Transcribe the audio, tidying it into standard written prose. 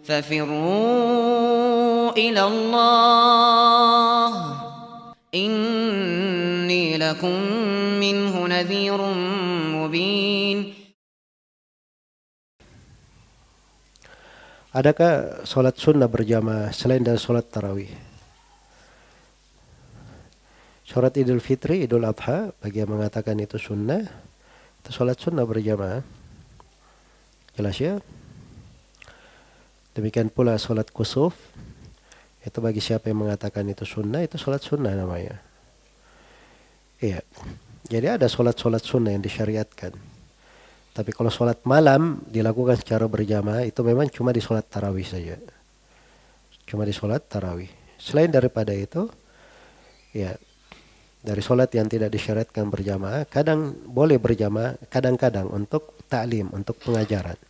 ففروا إلى الله إني لكم منه نذير مبين. Adakah sholat sunnah berjamaah selain dari sholat tarawih? Sholat Idul Fitri, Idul Adha, bagi yang mengatakan itu sunnah, itu sholat sunnah berjamaah. Jelas ya? Demikian pula sholat kusuf, itu bagi siapa yang mengatakan itu sunnah, itu sholat sunnah namanya. Iya. Jadi ada sholat-sholat sunnah yang disyariatkan. Tapi kalau sholat malam dilakukan secara berjamaah itu memang cuma di sholat tarawih saja. Cuma di sholat tarawih. Selain daripada itu, ya dari sholat yang tidak disyariatkan berjamaah, kadang boleh berjamaah, kadang-kadang untuk ta'lim, untuk pengajaran.